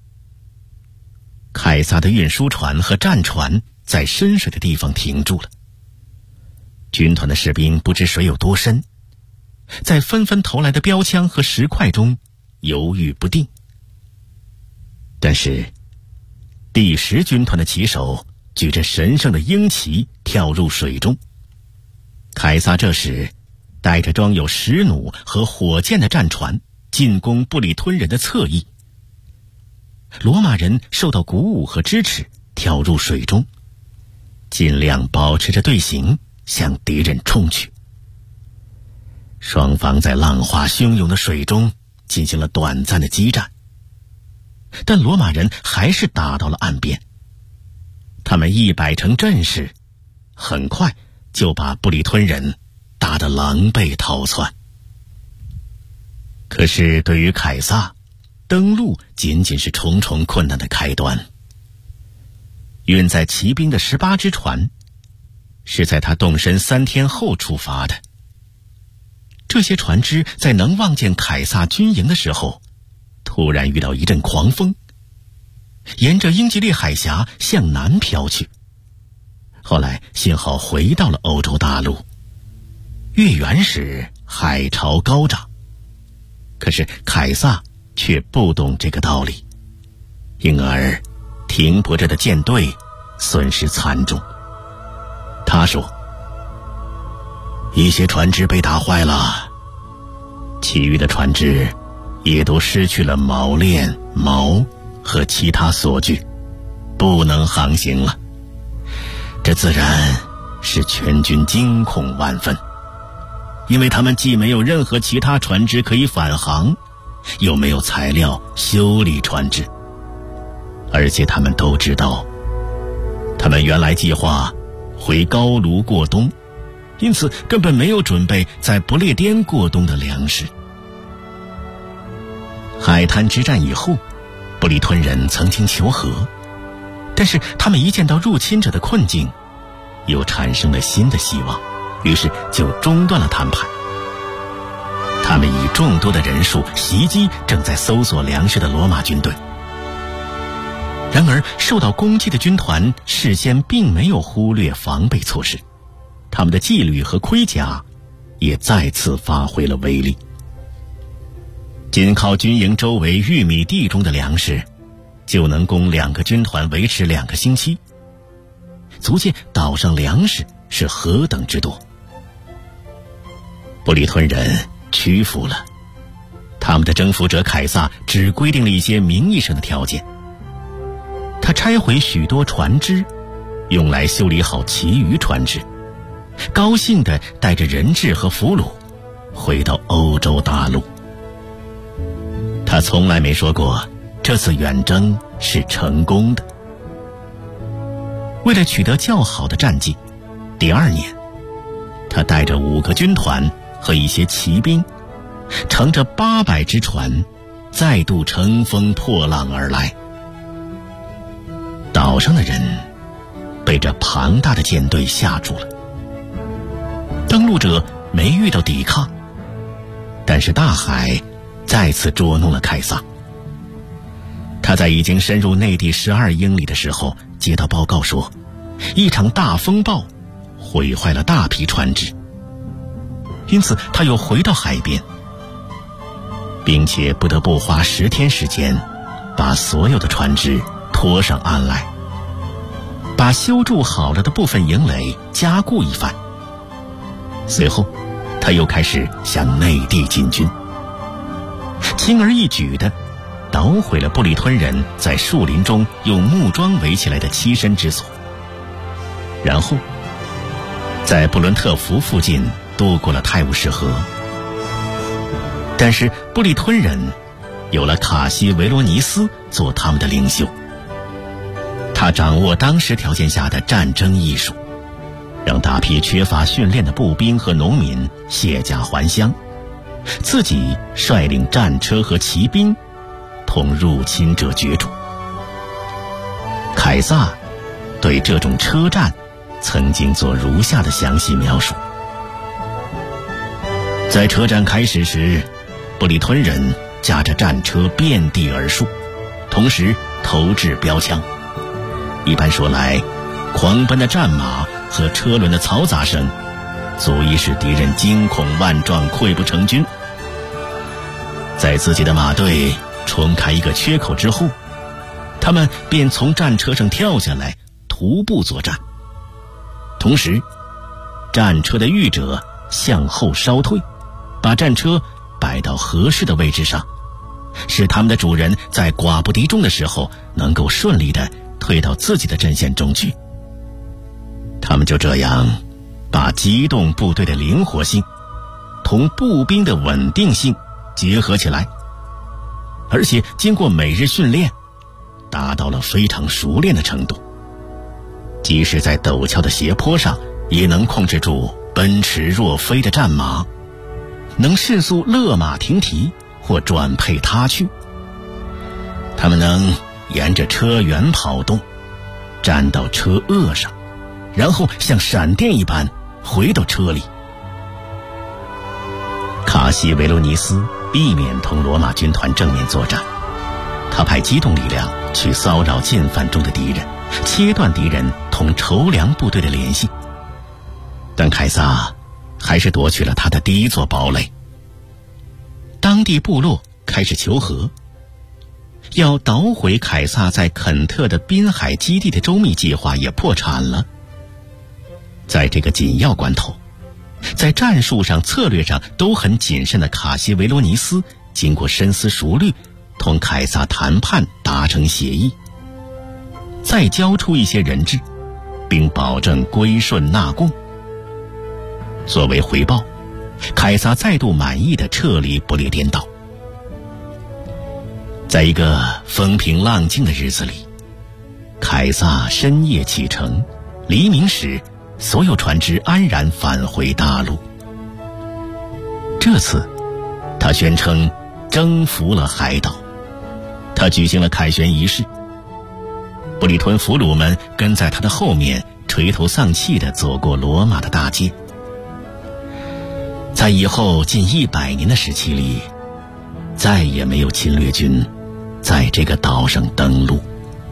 凯撒的运输船和战船在深水的地方停住了，军团的士兵不知水有多深，在纷纷投来的标枪和石块中犹豫不定。但是第10军团的旗手举着神圣的鹰旗跳入水中，凯撒这时带着装有石弩和火箭的战船进攻布里吞人的侧翼。罗马人受到鼓舞和支持，跳入水中，尽量保持着队形向敌人冲去。双方在浪花汹涌的水中进行了短暂的激战，但罗马人还是打到了岸边。他们一摆成阵势，很快就把布里吞人打得狼狈逃窜。可是对于凯撒，登陆仅仅是重重困难的开端。运载骑兵的18只船是在他动身3天后出发的。这些船只在能望见凯撒军营的时候，突然遇到一阵狂风，沿着英吉利海峡向南飘去。后来幸好回到了欧洲大陆。月圆时海潮高涨，可是凯撒却不懂这个道理，因而停泊着的舰队损失惨重。他说，一些船只被打坏了，其余的船只也都失去了锚链、锚和其他锁具，不能航行了。这自然使全军惊恐万分，因为他们既没有任何其他船只可以返航，又没有材料修理船只，而且他们都知道，他们原来计划回高卢过冬，因此根本没有准备在不列颠过冬的粮食。海滩之战以后，布里吞人曾经求和，但是他们一见到入侵者的困境，又产生了新的希望，于是就中断了谈判。他们以众多的人数袭击正在搜索粮食的罗马军队。然而受到攻击的军团事先并没有忽略防备措施，他们的纪律和盔甲也再次发挥了威力。仅靠军营周围玉米地中的粮食就能供2个军团维持2个星期，足见岛上粮食是何等之多。布里吞人屈服了，他们的征服者凯撒只规定了一些名义上的条件。他拆毁许多船只，用来修理好其余船只，高兴地带着人质和俘虏回到欧洲大陆。他从来没说过这次远征是成功的。为了取得较好的战绩，第2年他带着5个军团和一些骑兵，乘着800只船，再度乘风破浪而来。岛上的人被这庞大的舰队吓住了。登陆者没遇到抵抗，但是大海再次捉弄了凯撒。他在已经深入内地12英里的时候，接到报告说，一场大风暴毁坏了大批船只，因此他又回到海边，并且不得不花10天时间把所有的船只拖上岸来，把修筑好了的部分营垒加固一番。随后他又开始向内地进军，轻而易举地捣毁了布里吞人在树林中用木桩围起来的栖身之所，然后在布伦特福附近渡过了泰晤士河。但是布里吞人有了卡西维罗尼斯做他们的领袖，他掌握当时条件下的战争艺术，让大批缺乏训练的步兵和农民卸甲还乡，自己率领战车和骑兵同入侵者角逐。凯撒对这种车战曾经做如下的详细描述：在车战开始时，布里吞人驾着战车遍地而数，同时投掷标枪。一般说来，狂奔的战马和车轮的嘈杂声足以使敌人惊恐万状，溃不成军。在自己的马队冲开一个缺口之后，他们便从战车上跳下来，徒步作战。同时，战车的御者向后稍退，把战车摆到合适的位置上，使他们的主人在寡不敌众的时候能够顺利地退到自己的阵线中去。他们就这样把机动部队的灵活性同步兵的稳定性结合起来，而且经过每日训练达到了非常熟练的程度，即使在陡峭的斜坡上也能控制住奔驰若飞的战马，能迅速勒马停蹄或转配他去。他们能沿着车辕跑动，站到车轭上，然后像闪电一般回到车里。卡西维罗尼斯避免同罗马军团正面作战，他派机动力量去骚扰进犯中的敌人，切断敌人同筹粮部队的联系。但凯撒还是夺取了他的第一座堡垒。当地部落开始求和，要捣毁凯撒在肯特的滨海基地的周密计划也破产了。在这个紧要关头，在战术上策略上都很谨慎的卡西维罗尼斯经过深思熟虑，同凯撒谈判达成协议，再交出一些人质，并保证归顺纳贡。作为回报，凯撒再度满意地撤离不列颠岛。在一个风平浪静的日子里，凯撒深夜启程，黎明时所有船只安然返回大陆。这次他宣称征服了海岛，他举行了凯旋仪式，布里吞俘虏们跟在他的后面，垂头丧气地走过罗马的大街。在以后近100年的时期里，再也没有侵略军在这个岛上登陆。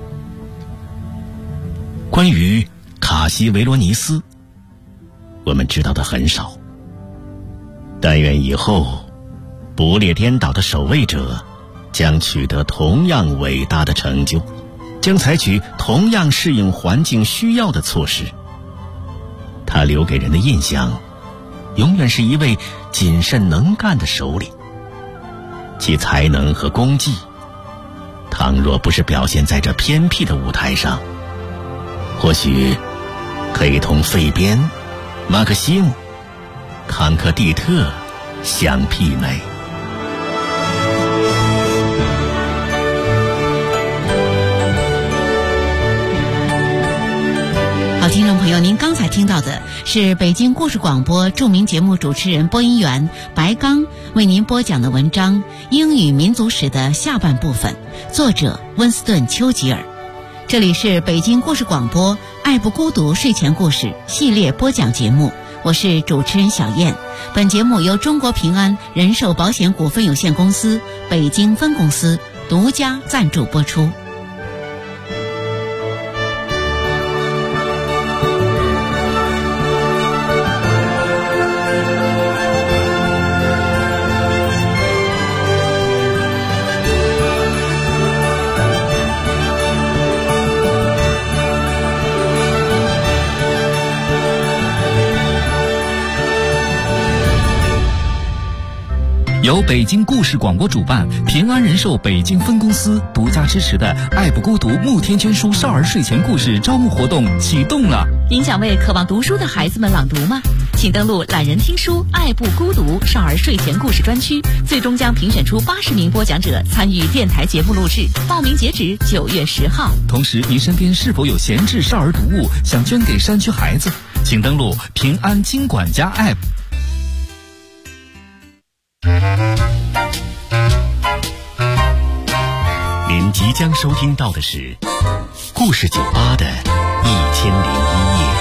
关于卡西维罗尼斯，我们知道的很少。但愿以后不列颠岛的守卫者将取得同样伟大的成就，将采取同样适应环境需要的措施。他留给人的印象永远是一位谨慎能干的首领，其才能和功绩倘若不是表现在这偏僻的舞台上，或许可以同费边、马克西姆、康克蒂特相媲美。 好，听众朋友，您刚才听到的是北京故事广播著名节目主持人、播音员白刚为您播讲的文章《英语民族史》的下半部分，作者温斯顿·丘吉尔。这里是北京故事广播爱不孤独睡前故事系列播讲节目，我是主持人小燕。本节目由中国平安人寿保险股份有限公司北京分公司独家赞助播出。 由北京故事广播主办，平安人寿北京分公司独家支持的“爱不孤独”慕天捐书少儿睡前故事招募活动启动了。 您想为渴望读书的孩子们朗读吗？请登录懒人听书爱不孤独少儿睡前故事专区，最终将评选出80名播讲者参与电台节目录制，报名截止9月10号。 同时，您身边是否有闲置少儿读物想捐给山区孩子？请登录平安金管家 App。 您即将收听到的是故事酒吧的1001夜。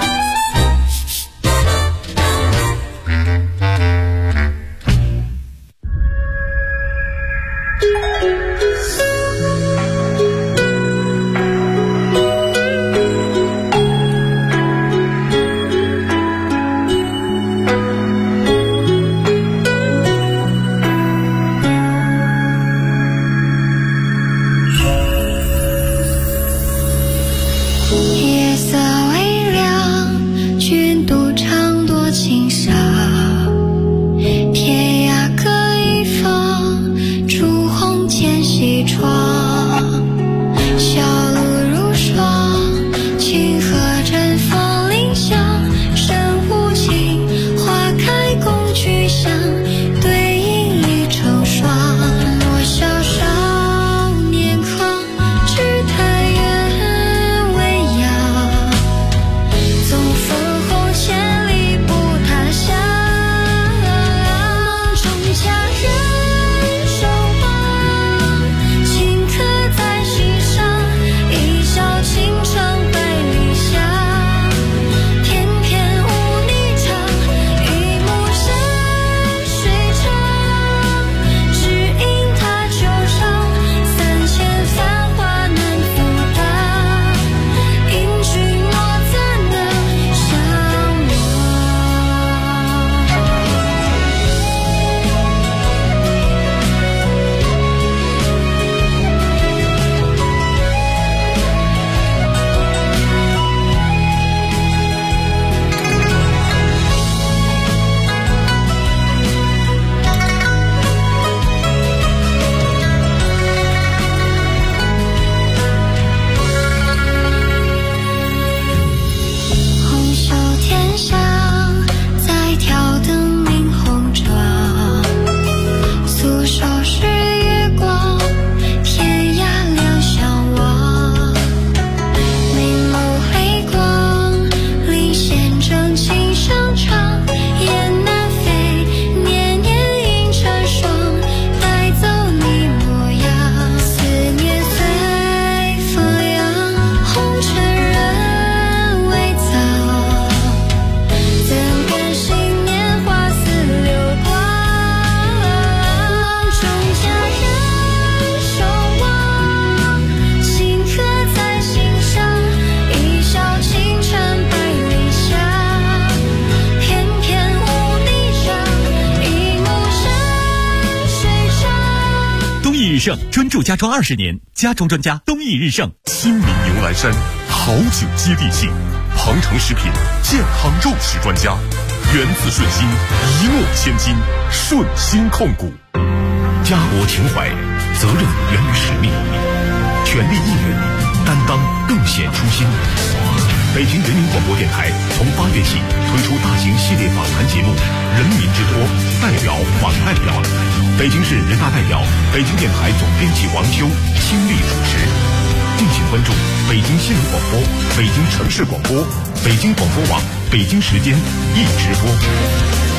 专注家装20年，家装专家东益日盛。新民牛栏山好酒接地气，鹏程食品健康肉食专家，源自顺心，一诺千金，顺心控股。家国情怀，责任源于使命，全力应援，担当更显初心。北京人民广播电台从8月起推出大型系列访谈节目《人民之托》，代表访代表。北京市人大代表、北京电台总编辑王秋倾力主持。敬请关注北京新闻广播、北京城市广播、北京广播网北京时间一直播。